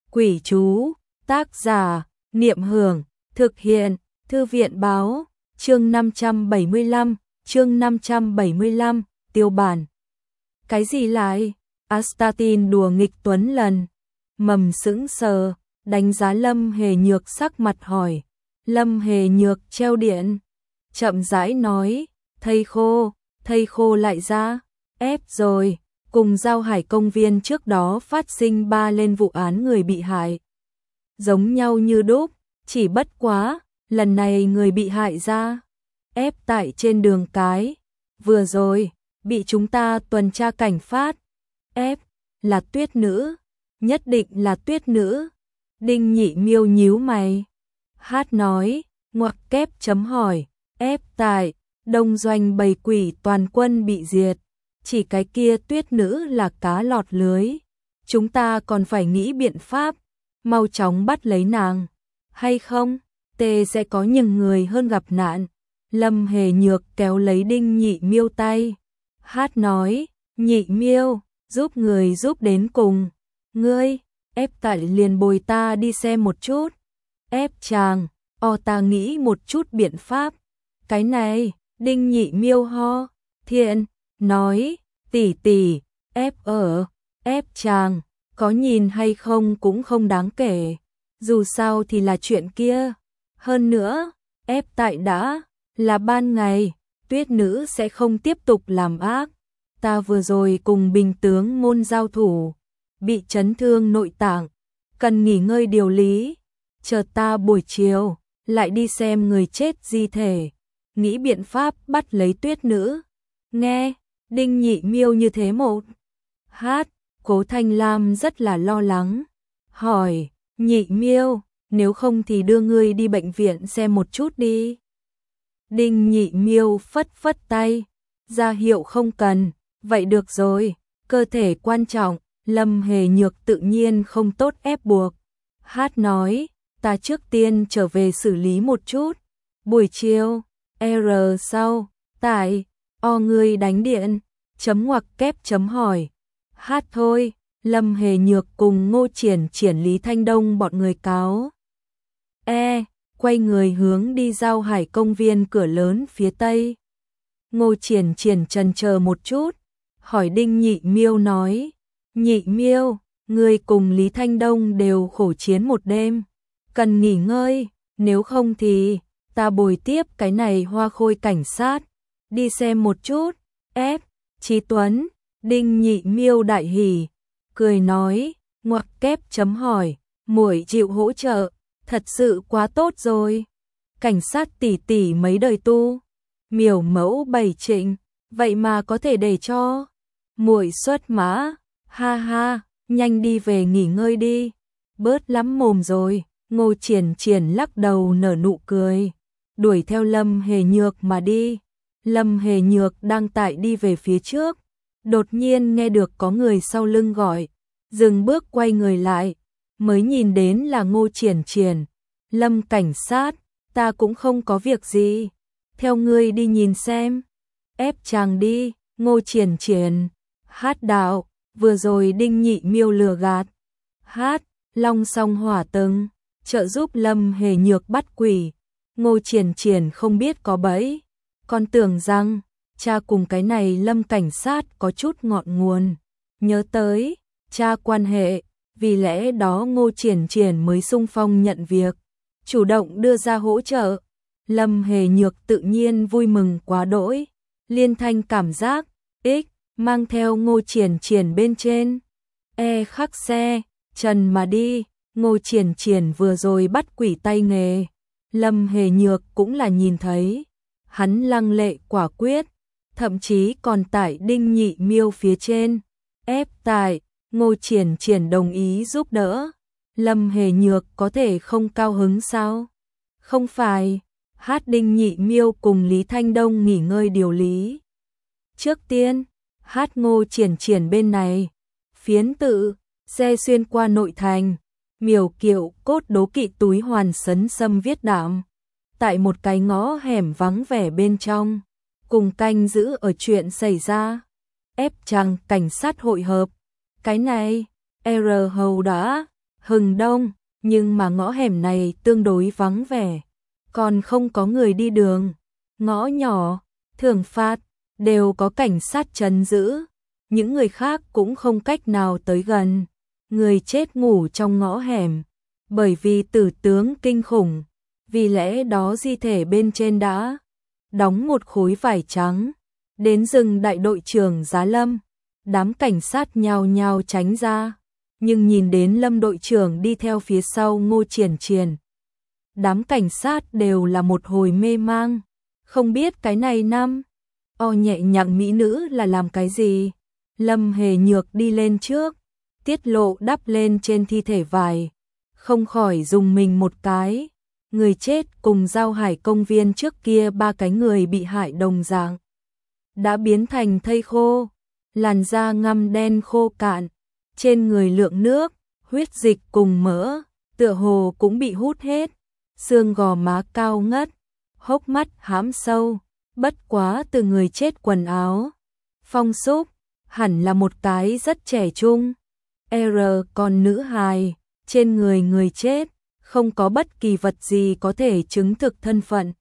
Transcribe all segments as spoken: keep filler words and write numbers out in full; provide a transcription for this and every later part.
Quỷ chú, tác giả, Niệm Hưởng, thực hiện, Thư viện báo, chương năm trăm bảy mươi lăm, chương năm trăm bảy mươi lăm, tiêu bản. Cái gì lại? Astatin đùa nghịch Tuấn lần. Mầm sững sờ, đánh giá Lâm Hề Nhược sắc mặt hỏi. Lâm Hề Nhược treo điện, chậm rãi nói, thầy khô, thầy khô lại ra, ép rồi, cùng Giao Hải công viên trước đó phát sinh ba lên vụ án người bị hại. Giống nhau như đúc, chỉ bất quá, lần này người bị hại ra, ép tại trên đường cái, vừa rồi, bị chúng ta tuần tra cảnh phát, ép, là Tuyết nữ, nhất định là Tuyết nữ. Đinh Nhị Miêu nhíu mày. Hát nói, ngoặc kép chấm hỏi, ép tại, đông doanh bầy quỷ toàn quân bị diệt, chỉ cái kia Tuyết nữ là cá lọt lưới. Chúng ta còn phải nghĩ biện pháp, mau chóng bắt lấy nàng, hay không, tê sẽ có những người hơn gặp nạn. Lâm Hề Nhược kéo lấy Đinh Nhị Miêu tay. Hát nói, Nhị Miêu, giúp người giúp đến cùng. Ngươi, ép tại liền bồi ta đi xem một chút. Ép chàng, o ta nghĩ một chút biện pháp. Cái này, Đinh Nhị Miêu ho, thiện, nói, tỷ tỷ, ép ở, ép chàng, có nhìn hay không cũng không đáng kể. Dù sao thì là chuyện kia. Hơn nữa, ép tại đã, là ban ngày, Tuyết nữ sẽ không tiếp tục làm ác. Ta vừa rồi cùng Bình tướng môn giao thủ, bị chấn thương nội tạng, cần nghỉ ngơi điều lý. Chờ ta buổi chiều, lại đi xem người chết di thể, nghĩ biện pháp bắt lấy Tuyết nữ. Nghe, Đinh Nhị Miêu như thế một. Hát, Cố Thanh Lam rất là lo lắng. Hỏi, Nhị Miêu, nếu không thì đưa ngươi đi bệnh viện xem một chút đi. Đinh Nhị Miêu phất phất tay, ra hiệu không cần, vậy được rồi, cơ thể quan trọng, Lâm Hề Nhược tự nhiên không tốt ép buộc. Hát nói, ta trước tiên trở về xử lý một chút, buổi chiều, R sau, tại, o ngươi đánh điện, chấm ngoặc kép chấm hỏi. Hát thôi, Lâm Hề Nhược cùng Ngô Triển Triển Lý Thanh Đông bọn người cáo. E, quay người hướng đi Giao Hải công viên cửa lớn phía tây. Ngô Triển Triển chần chờ một chút, hỏi Đinh Nhị Miêu nói, Nhị Miêu, người cùng Lý Thanh Đông đều khổ chiến một đêm, cần nghỉ ngơi, nếu không thì ta bồi tiếp cái này Hoa Khôi cảnh sát, đi xem một chút. Ép, Chí Tuấn, Đinh Nhị Miêu đại hỉ, cười nói, ngoặc kép chấm hỏi, muội chịu hỗ trợ, thật sự quá tốt rồi. Cảnh sát tỷ tỷ mấy đời tu, miểu mẫu bảy trịnh, vậy mà có thể để cho muội xuất mã, ha ha, nhanh đi về nghỉ ngơi đi, bớt lắm mồm rồi. Ngô Triển Triển lắc đầu nở nụ cười, đuổi theo Lâm Hề Nhược mà đi. Lâm Hề Nhược đang tại đi về phía trước, đột nhiên nghe được có người sau lưng gọi, dừng bước quay người lại, mới nhìn đến là Ngô Triển Triển. Lâm cảnh sát, ta cũng không có việc gì, theo ngươi đi nhìn xem. Ép chàng đi, Ngô Triển Triển. Hát đạo, vừa rồi Đinh Nhị Miêu lừa gạt. Hát, Long Song Hỏa Tầng, trợ giúp Lâm Hề Nhược bắt quỷ. Ngô Triển Triển không biết có bẫy, còn tưởng rằng cha cùng cái này Lâm cảnh sát có chút ngọn nguồn, nhớ tới cha quan hệ, vì lẽ đó Ngô Triển Triển mới xung phong nhận việc, chủ động đưa ra hỗ trợ. Lâm Hề Nhược tự nhiên vui mừng quá đỗi, liên thanh cảm giác ích mang theo Ngô Triển Triển bên trên. E khắc xe, trần mà đi. Ngô Triển Triển vừa rồi bắt quỷ tay nghề, Lâm Hề Nhược cũng là nhìn thấy, hắn lăng lệ quả quyết, thậm chí còn tải Đinh Nhị Miêu phía trên. Ép tại, Ngô Triển Triển đồng ý giúp đỡ, Lâm Hề Nhược có thể không cao hứng sao? Không phải, hát Đinh Nhị Miêu cùng Lý Thanh Đông nghỉ ngơi điều lý. Trước tiên, hát Ngô Triển Triển bên này, phiến tự, xe xuyên qua nội thành, miểu kiệu cốt đố kỵ túi hoàn sấn sâm viết đạm, tại một cái ngõ hẻm vắng vẻ bên trong, cùng canh giữ ở chuyện xảy ra. Ép chàng cảnh sát hội hợp, cái này, R hầu đã, hừng đông, nhưng mà ngõ hẻm này tương đối vắng vẻ, còn không có người đi đường. Ngõ nhỏ, thường phát, đều có cảnh sát trấn giữ, những người khác cũng không cách nào tới gần. Người chết ngủ trong ngõ hẻm, bởi vì tử tướng kinh khủng, vì lẽ đó di thể bên trên đã đóng một khối vải trắng. Đến rừng đại đội trưởng Giá Lâm, đám cảnh sát nhao nhao tránh ra, nhưng nhìn đến Lâm đội trưởng đi theo phía sau Ngô Triển Triển. Đám cảnh sát đều là một hồi mê mang, không biết cái này năm o nhẹ nhàng mỹ nữ là làm cái gì. Lâm Hề Nhược đi lên trước, tiết lộ đắp lên trên thi thể vải, không khỏi dùng mình một cái. Người chết cùng Giao Hải công viên trước kia ba cái người bị hại đồng dạng, đã biến thành thây khô, làn da ngăm đen khô cạn, trên người lượng nước, huyết dịch cùng mỡ, tựa hồ cũng bị hút hết, xương gò má cao ngất, hốc mắt hãm sâu, bất quá từ người chết quần áo. Phong Súc, hẳn là một cái rất trẻ trung. R còn nữ hài, trên người người chết, không có bất kỳ vật gì có thể chứng thực thân phận.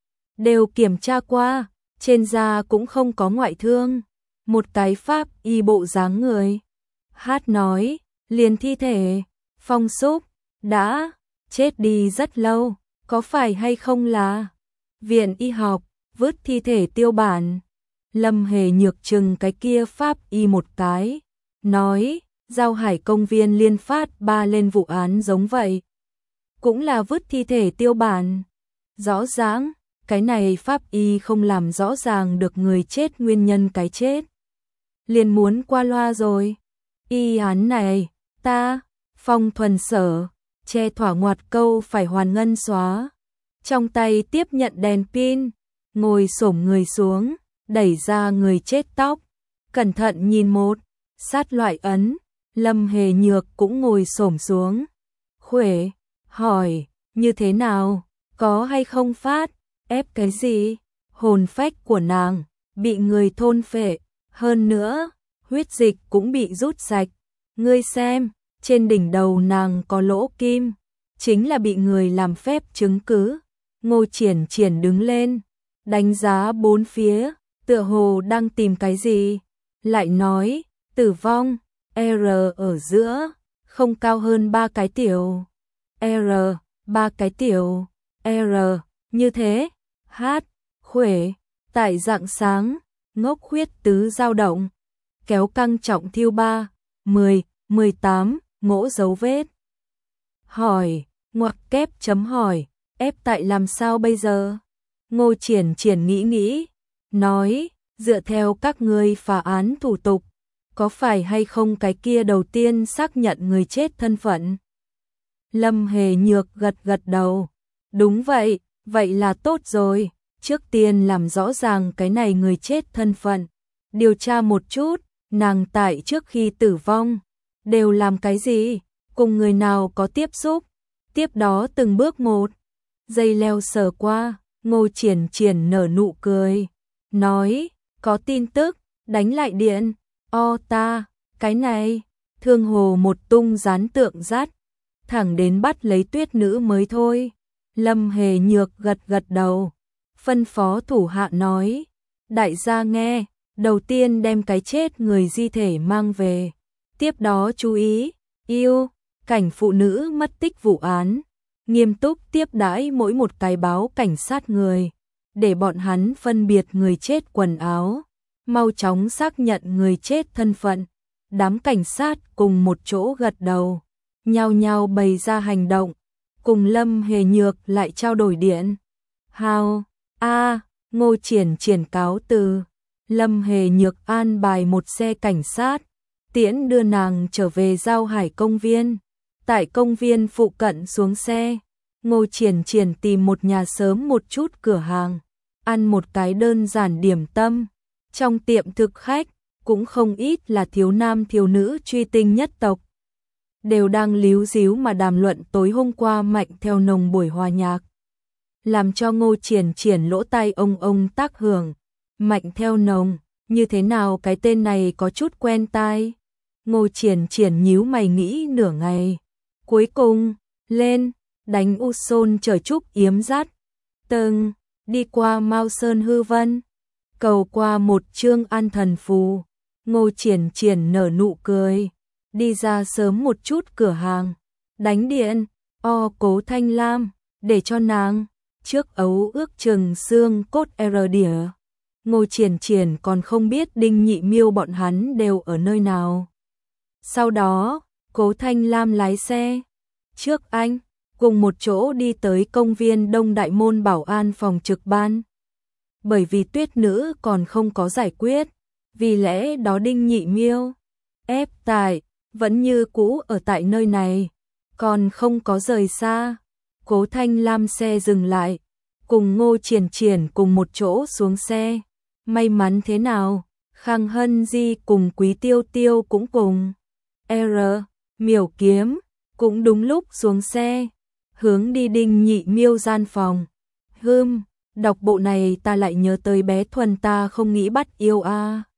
Đều kiểm tra qua, trên da cũng không có ngoại thương, một cái pháp y bộ dáng người. Hát nói, liền thi thể, Phong Súc, đã chết đi rất lâu, có phải hay không là viện y học, vứt thi thể tiêu bản. Lâm Hề Nhược chừng cái kia pháp y một cái, nói, Giao Hải công viên liên phát ba lên vụ án giống vậy. Cũng là vứt thi thể tiêu bản. Rõ ràng, cái này pháp y không làm rõ ràng được người chết nguyên nhân cái chết. Liền muốn qua loa rồi. Y án này, ta, Phong Thuần Sở, che thỏa ngoặt câu phải hoàn ngân xóa. Trong tay tiếp nhận đèn pin, ngồi xổm người xuống, đẩy ra người chết tóc, cẩn thận nhìn một, sát loại ấn. Lâm Hề Nhược cũng ngồi xổm xuống. Khuể, hỏi, như thế nào, có hay không phát, ép cái gì? Hồn phách của nàng bị người thôn phệ, hơn nữa, huyết dịch cũng bị rút sạch. Ngươi xem, trên đỉnh đầu nàng có lỗ kim, chính là bị người làm phép chứng cứ. Ngô Triển Triển đứng lên, đánh giá bốn phía, tựa hồ đang tìm cái gì, lại nói, tử vong, R ở giữa, không cao hơn ba cái tiểu. R, ba cái tiểu, R, như thế, hát, khuể, tại rạng sáng, ngốc huyết tứ dao động, kéo căng trọng thiêu ba, mười, mười tám, ngỗ dấu vết. Hỏi, ngoặc kép chấm hỏi, ép tại làm sao bây giờ? Ngô Triển Triển nghĩ nghĩ, nói, dựa theo các ngươi phá án thủ tục, có phải hay không cái kia đầu tiên xác nhận người chết thân phận? Lâm Hề Nhược gật gật đầu. Đúng vậy, vậy là tốt rồi. Trước tiên làm rõ ràng cái này người chết thân phận. Điều tra một chút, nàng tại trước khi tử vong, đều làm cái gì, cùng người nào có tiếp xúc. Tiếp đó từng bước một, dây leo sờ qua, Ngô Triển Triển nở nụ cười. Nói, có tin tức, đánh lại điện. O ta, cái này, thương hồ một tung dán tượng dắt, thẳng đến bắt lấy tuyết nữ mới thôi. Lâm Hề Nhược gật gật đầu, phân phó thủ hạ nói, đại gia nghe, đầu tiên đem cái chết người di thể mang về, tiếp đó chú ý, yêu, cảnh phụ nữ mất tích vụ án, nghiêm túc tiếp đãi mỗi một cái báo cảnh sát người, để bọn hắn phân biệt người chết quần áo, mau chóng xác nhận người chết thân phận. Đám cảnh sát cùng một chỗ gật đầu, nhao nhao bày ra hành động, cùng Lâm Hề Nhược lại trao đổi điện. Hào, a, Ngô Triển Triển cáo từ. Lâm Hề Nhược an bài một xe cảnh sát, tiễn đưa nàng trở về Giao Hải công viên. Tại công viên phụ cận xuống xe, Ngô Triển Triển tìm một nhà sớm một chút cửa hàng, ăn một cái đơn giản điểm tâm. Trong tiệm thực khách, cũng không ít là thiếu nam thiếu nữ truy tinh nhất tộc. Đều đang líu díu mà đàm luận tối hôm qua Mạnh Theo Nồng buổi hòa nhạc. Làm cho Ngô Triển Triển lỗ tai ông ông tác hưởng. Mạnh Theo Nồng, như thế nào cái tên này có chút quen tai. Ngô Triển Triển nhíu mày nghĩ nửa ngày. Cuối cùng, lên, đánh U Sôn chở Trúc Yếm dắt. Từng, đi qua Mao Sơn Hư Vân. Cầu qua một chương an thần phù. Ngô Triển Triển nở nụ cười. Đi ra sớm một chút cửa hàng. Đánh điện, o Cố Thanh Lam, để cho nàng. Trước ấu ước chừng xương cốt R đỉa. Ngô Triển Triển còn không biết Đinh Nhị Miêu bọn hắn đều ở nơi nào. Sau đó, Cố Thanh Lam lái xe. Trước anh, cùng một chỗ đi tới công viên Đông Đại Môn bảo an phòng trực ban. Bởi vì Tuyết Nữ còn không có giải quyết, vì lẽ đó Đinh Nhị Miêu ép tại vẫn như cũ ở tại nơi này, còn không có rời xa. Cố Thanh Lam xe dừng lại, cùng Ngô Triển Triển cùng một chỗ xuống xe. May mắn thế nào, Khang Hân Di cùng Quý Tiêu Tiêu cũng cùng. R, Miểu Kiếm cũng đúng lúc xuống xe, hướng đi Đinh Nhị Miêu gian phòng. Hừm, đọc bộ này ta lại nhớ tới bé Thuần ta không nghĩ bắt yêu a. À.